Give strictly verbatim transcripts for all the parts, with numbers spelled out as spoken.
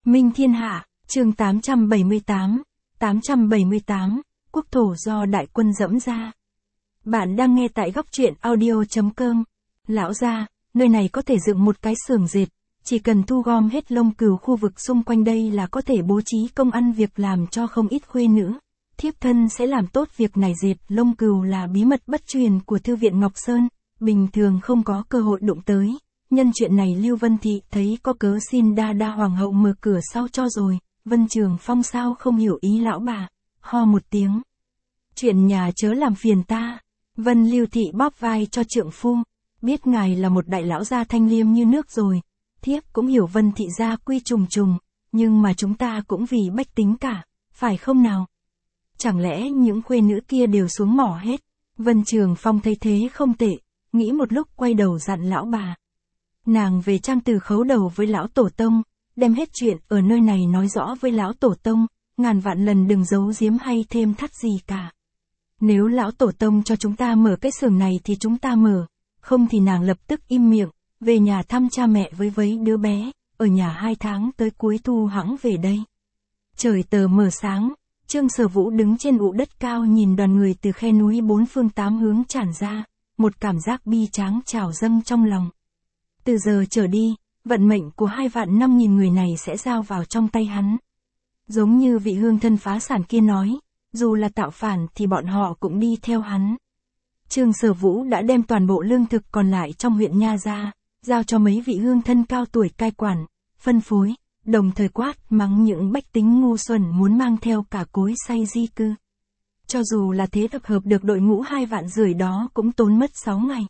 Minh Thiên Hạ, chương tám trăm bảy mươi tám, tám trăm bảy mươi tám, quốc thổ do đại quân dẫm ra. Bạn đang nghe tại góc truyện audio chấm com. Lão gia, nơi này có thể dựng một cái xưởng dệt, chỉ cần thu gom hết lông cừu khu vực xung quanh đây là có thể bố trí công ăn việc làm cho không ít khuê nữ. Thiếp thân sẽ làm tốt việc này. Dệt lông cừu là bí mật bất truyền của Thư viện Ngọc Sơn, bình thường không có cơ hội đụng tới. Nhân chuyện này Lưu Vân Thị thấy có cớ xin đa đa hoàng hậu mở cửa sau cho rồi. Vân Trường Phong sao không hiểu ý lão bà, ho một tiếng. Chuyện nhà chớ làm phiền ta. Vân Lưu Thị bóp vai cho trượng phu, biết ngài là một đại lão gia thanh liêm như nước rồi, thiếp cũng hiểu Vân Thị gia quy trùng trùng, nhưng mà chúng ta cũng vì bách tính cả, phải không nào? Chẳng lẽ những khuê nữ kia đều xuống mỏ hết? Vân Trường Phong thấy thế không tệ, nghĩ một lúc quay đầu dặn lão bà. Nàng về trang từ khấu đầu với lão tổ tông, đem hết chuyện ở nơi này nói rõ với lão tổ tông, ngàn vạn lần đừng giấu giếm hay thêm thắt gì cả. Nếu lão tổ tông cho chúng ta mở cái xưởng này thì chúng ta mở, không thì nàng lập tức im miệng, về nhà thăm cha mẹ với với đứa bé, ở nhà hai tháng tới cuối thu hẵng về đây. Trời tờ mờ sáng, Trương Sở Vũ đứng trên ụ đất cao nhìn đoàn người từ khe núi bốn phương tám hướng tràn ra, một cảm giác bi tráng trào dâng trong lòng. Từ giờ trở đi, vận mệnh của hai vạn năm nghìn người này sẽ giao vào trong tay hắn. Giống như vị hương thân phá sản kia nói, dù là tạo phản thì bọn họ cũng đi theo hắn. Trương Sở Vũ đã đem toàn bộ lương thực còn lại trong huyện Nha ra, giao cho mấy vị hương thân cao tuổi cai quản, phân phối, đồng thời quát mắng những bách tính ngu xuẩn muốn mang theo cả cối xay di cư. Cho dù là thế tập hợp được đội ngũ hai vạn rưỡi đó cũng tốn mất sáu ngày.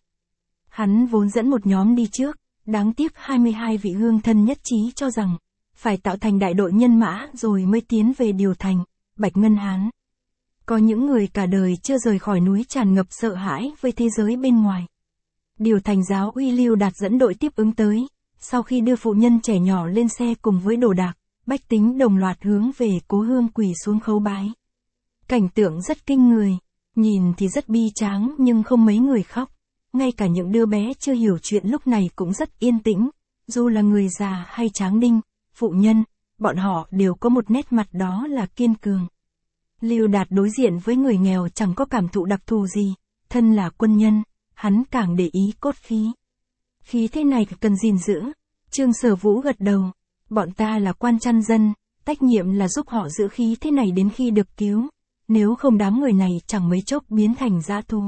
Hắn vốn dẫn một nhóm đi trước, đáng tiếc hai mươi hai vị hương thân nhất trí cho rằng, phải tạo thành đại đội nhân mã rồi mới tiến về Điều Thành, Bạch Ngân Hán. Có những người cả đời chưa rời khỏi núi tràn ngập sợ hãi với thế giới bên ngoài. Điều Thành giáo uy Lưu Đạt dẫn đội tiếp ứng tới, sau khi đưa phụ nhân trẻ nhỏ lên xe cùng với đồ đạc, bách tính đồng loạt hướng về cố hương quỳ xuống khấu bái. Cảnh tượng rất kinh người, nhìn thì rất bi tráng nhưng không mấy người khóc. Ngay cả những đứa bé chưa hiểu chuyện lúc này cũng rất yên tĩnh, dù là người già hay tráng đinh, phụ nhân, bọn họ đều có một nét mặt đó là kiên cường. Lưu Đạt đối diện với người nghèo chẳng có cảm thụ đặc thù gì, thân là quân nhân, hắn càng để ý cốt khí. Khí thế này cần gìn giữ. Trương Sở Vũ gật đầu, bọn ta là quan chăn dân, trách nhiệm là giúp họ giữ khí thế này đến khi được cứu, nếu không đám người này chẳng mấy chốc biến thành dã thú.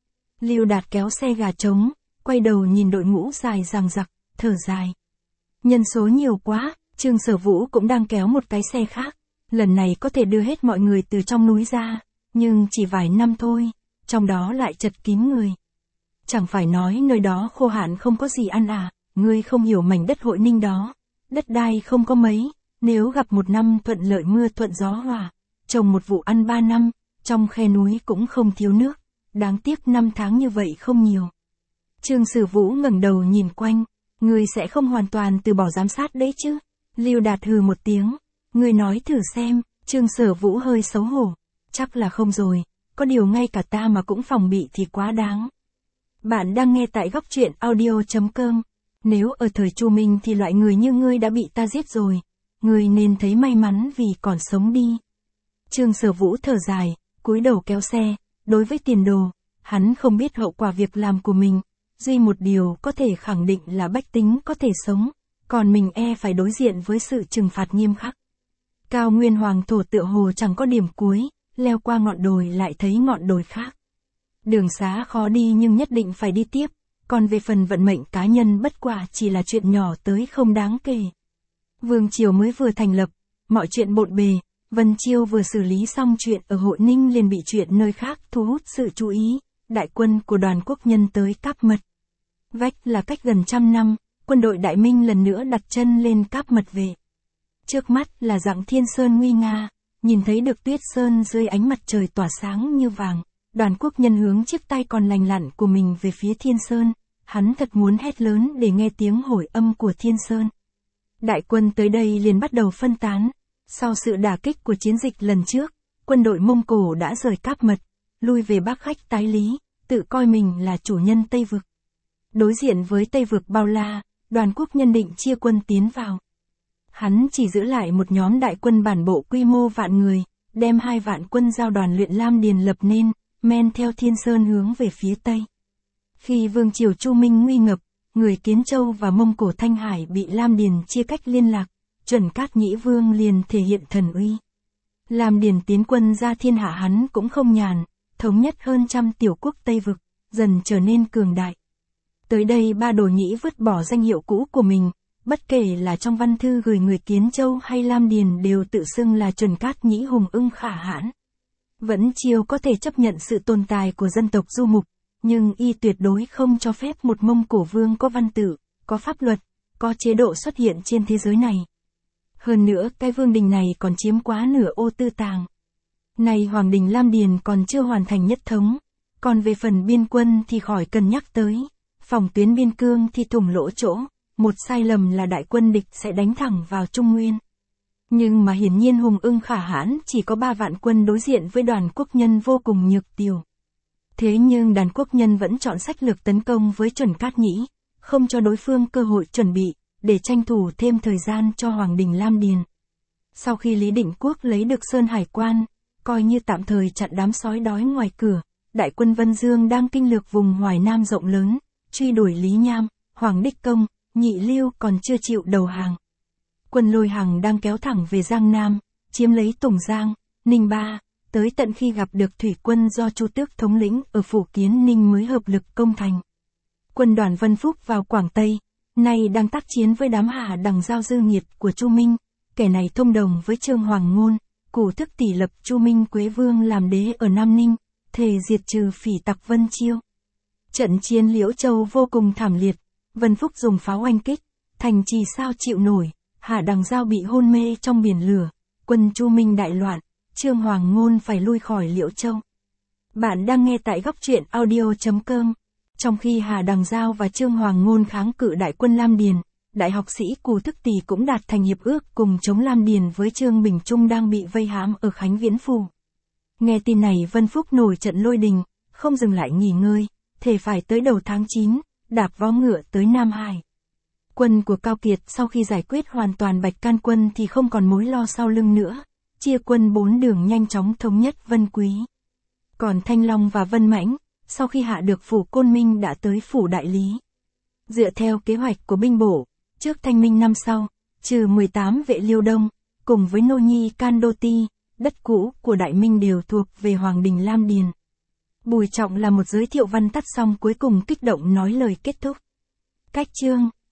Lưu Đạt kéo xe gà trống, quay đầu nhìn đội ngũ dài dằng dặc, thở dài. Nhân số nhiều quá, Trương Sở Vũ cũng đang kéo một cái xe khác, lần này có thể đưa hết mọi người từ trong núi ra, nhưng chỉ vài năm thôi, trong đó lại chật kín người. Chẳng phải nói nơi đó khô hạn không có gì ăn à, ngươi không hiểu mảnh đất Hội Ninh đó, đất đai không có mấy, nếu gặp một năm thuận lợi mưa thuận gió hòa, trồng một vụ ăn ba năm, trong khe núi cũng không thiếu nước. Đáng tiếc năm tháng như vậy không nhiều. Trương Sở Vũ ngẩng đầu nhìn quanh, ngươi sẽ không hoàn toàn từ bỏ giám sát đấy chứ? Lưu Đạt hừ một tiếng, ngươi nói thử xem. Trương Sở Vũ hơi xấu hổ, chắc là không rồi, có điều ngay cả ta mà cũng phòng bị thì quá đáng. Bạn đang nghe tại góc truyện audio chấm com. Nếu ở thời Chu Minh thì loại người như ngươi đã bị ta giết rồi, ngươi nên thấy may mắn vì còn sống đi. Trương Sở Vũ thở dài, cúi đầu kéo xe. Đối với tiền đồ, hắn không biết hậu quả việc làm của mình, duy một điều có thể khẳng định là bách tính có thể sống, còn mình e phải đối diện với sự trừng phạt nghiêm khắc. Cao Nguyên Hoàng thổ tựa hồ chẳng có điểm cuối, leo qua ngọn đồi lại thấy ngọn đồi khác. Đường xá khó đi nhưng nhất định phải đi tiếp, còn về phần vận mệnh cá nhân bất quả chỉ là chuyện nhỏ tới không đáng kể. Vương triều mới vừa thành lập, mọi chuyện bộn bề. Vân Chiêu vừa xử lý xong chuyện ở Hội Ninh liền bị chuyện nơi khác thu hút sự chú ý, đại quân của đoàn quốc nhân tới Cáp Mật. Vách là cách gần trăm năm, quân đội Đại Minh lần nữa đặt chân lên Cáp Mật về. Trước mắt là dặng Thiên Sơn nguy nga, nhìn thấy được tuyết sơn dưới ánh mặt trời tỏa sáng như vàng, đoàn quốc nhân hướng chiếc tay còn lành lặn của mình về phía Thiên Sơn, hắn thật muốn hét lớn để nghe tiếng hồi âm của Thiên Sơn. Đại quân tới đây liền bắt đầu phân tán. Sau sự đả kích của chiến dịch lần trước, quân đội Mông Cổ đã rời Cáp Mật, lui về Bắc Khách Tái Lý, tự coi mình là chủ nhân Tây Vực. Đối diện với Tây Vực bao la, đoàn quốc nhân định chia quân tiến vào. Hắn chỉ giữ lại một nhóm đại quân bản bộ quy mô vạn người, đem hai vạn quân giao đoàn luyện Lam Điền lập nên, men theo Thiên Sơn hướng về phía Tây. Khi vương triều Chu Minh nguy ngập, người Kiến Châu và Mông Cổ Thanh Hải bị Lam Điền chia cách liên lạc, Chuẩn Cát Nhĩ Vương liền thể hiện thần uy. Lam Điền tiến quân ra thiên hạ hắn cũng không nhàn, thống nhất hơn trăm tiểu quốc Tây Vực, dần trở nên cường đại. Tới đây Ba Đồ Nhĩ vứt bỏ danh hiệu cũ của mình, bất kể là trong văn thư gửi người Kiến Châu hay Lam Điền đều tự xưng là Chuẩn Cát Nhĩ hùng ưng khả hãn. Vẫn chiêu có thể chấp nhận sự tồn tại của dân tộc Du Mục, nhưng y tuyệt đối không cho phép một Mông Cổ vương có văn tự, có pháp luật, có chế độ xuất hiện trên thế giới này. Hơn nữa cái vương đình này còn chiếm quá nửa ô tư tàng. Này Hoàng đình Lam Điền còn chưa hoàn thành nhất thống, còn về phần biên quân thì khỏi cần nhắc tới, phòng tuyến biên cương thì thủng lỗ chỗ, một sai lầm là đại quân địch sẽ đánh thẳng vào Trung Nguyên. Nhưng mà hiển nhiên hùng ưng khả hãn chỉ có ba vạn quân đối diện với đoàn quốc nhân vô cùng nhược tiểu. Thế nhưng đàn quốc nhân vẫn chọn sách lược tấn công với Chuẩn Cát Nhĩ, không cho đối phương cơ hội chuẩn bị, để tranh thủ thêm thời gian cho Hoàng đình Lam Điền. Sau khi Lý Định Quốc lấy được Sơn Hải Quan, coi như tạm thời chặn đám sói đói ngoài cửa, đại quân Vân Dương đang kinh lược vùng Hoài Nam rộng lớn, truy đuổi Lý Nham, Hoàng Đích Công, Nhị Lưu còn chưa chịu đầu hàng. Quân Lôi Hằng đang kéo thẳng về Giang Nam, chiếm lấy Tùng Giang, Ninh Ba, tới tận khi gặp được thủy quân do Chu Tước thống lĩnh ở Phủ Kiến Ninh mới hợp lực công thành. Quân đoàn Vân Phúc vào Quảng Tây, nay đang tác chiến với đám Hà Đằng Giao dư nghiệt của Chu Minh, kẻ này thông đồng với Trương Hoàng Ngôn, Cù Thức tỷ lập Chu Minh Quế Vương làm đế ở Nam Ninh, thề diệt trừ phỉ tặc Vân Chiêu. Trận chiến Liễu Châu vô cùng thảm liệt, Vân Phúc dùng pháo oanh kích, thành trì sao chịu nổi, Hà Đằng Giao bị hôn mê trong biển lửa, quân Chu Minh đại loạn, Trương Hoàng Ngôn phải lui khỏi Liễu Châu. Bạn đang nghe tại góc truyện audio chấm com. Trong khi Hà Đằng Giao và Trương Hoàng Ngôn kháng cự đại quân Lam Điền, đại học sĩ Cù Thức Tỳ cũng đạt thành hiệp ước cùng chống Lam Điền với Trương Bình Trung đang bị vây hãm ở Khánh Viễn Phủ. Nghe tin này Vân Phúc nổi trận lôi đình, không dừng lại nghỉ ngơi, thề phải tới đầu tháng chín, đạp vó ngựa tới Nam Hải. Quân của Cao Kiệt sau khi giải quyết hoàn toàn Bạch Can quân thì không còn mối lo sau lưng nữa, chia quân bốn đường nhanh chóng thống nhất Vân Quý. Còn Thanh Long và Vân Mãnh, sau khi hạ được Phủ Côn Minh đã tới Phủ Đại Lý. Dựa theo kế hoạch của binh bổ, trước Thanh Minh năm sau, trừ mười tám vệ Liêu Đông, cùng với Nô Nhi Can Đô Ti, đất cũ của Đại Minh đều thuộc về Hoàng đình Lam Điền. Bùi Trọng là một giới thiệu văn tắt xong cuối cùng kích động nói lời kết thúc. Cách chương